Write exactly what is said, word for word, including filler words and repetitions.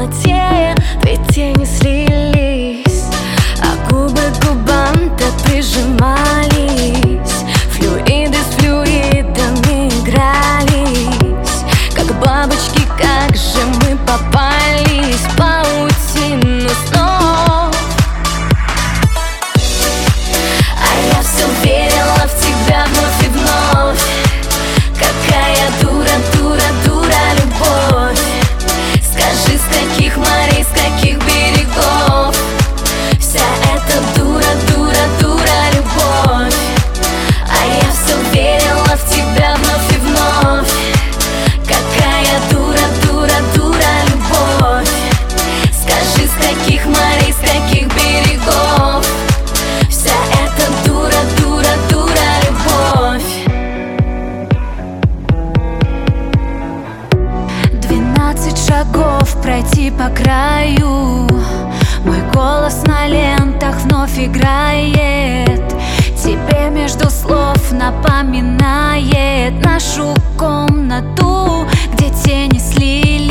темноте две тени слились, а губы к губам-то прижимались. Флюиды с флюидами игрались, как бабочки, как же мы попались в паутину снов. А я все верила в тебя вновь и вновь. Какая дура, дура, дура любовь. Скажи, с каких морей, с каких берегов вся эта дура, дура, дура любовь. А я все верила в тебя вновь и вновь. Какая дура, дура, дура любовь. Скажи, с каких морей, с каких берегов вся эта дура, дура, дура любовь. Двенадцать шагов пройти по краю, мой голос на лентах вновь играет. Тебе между слов напоминает нашу комнату, где тени слились.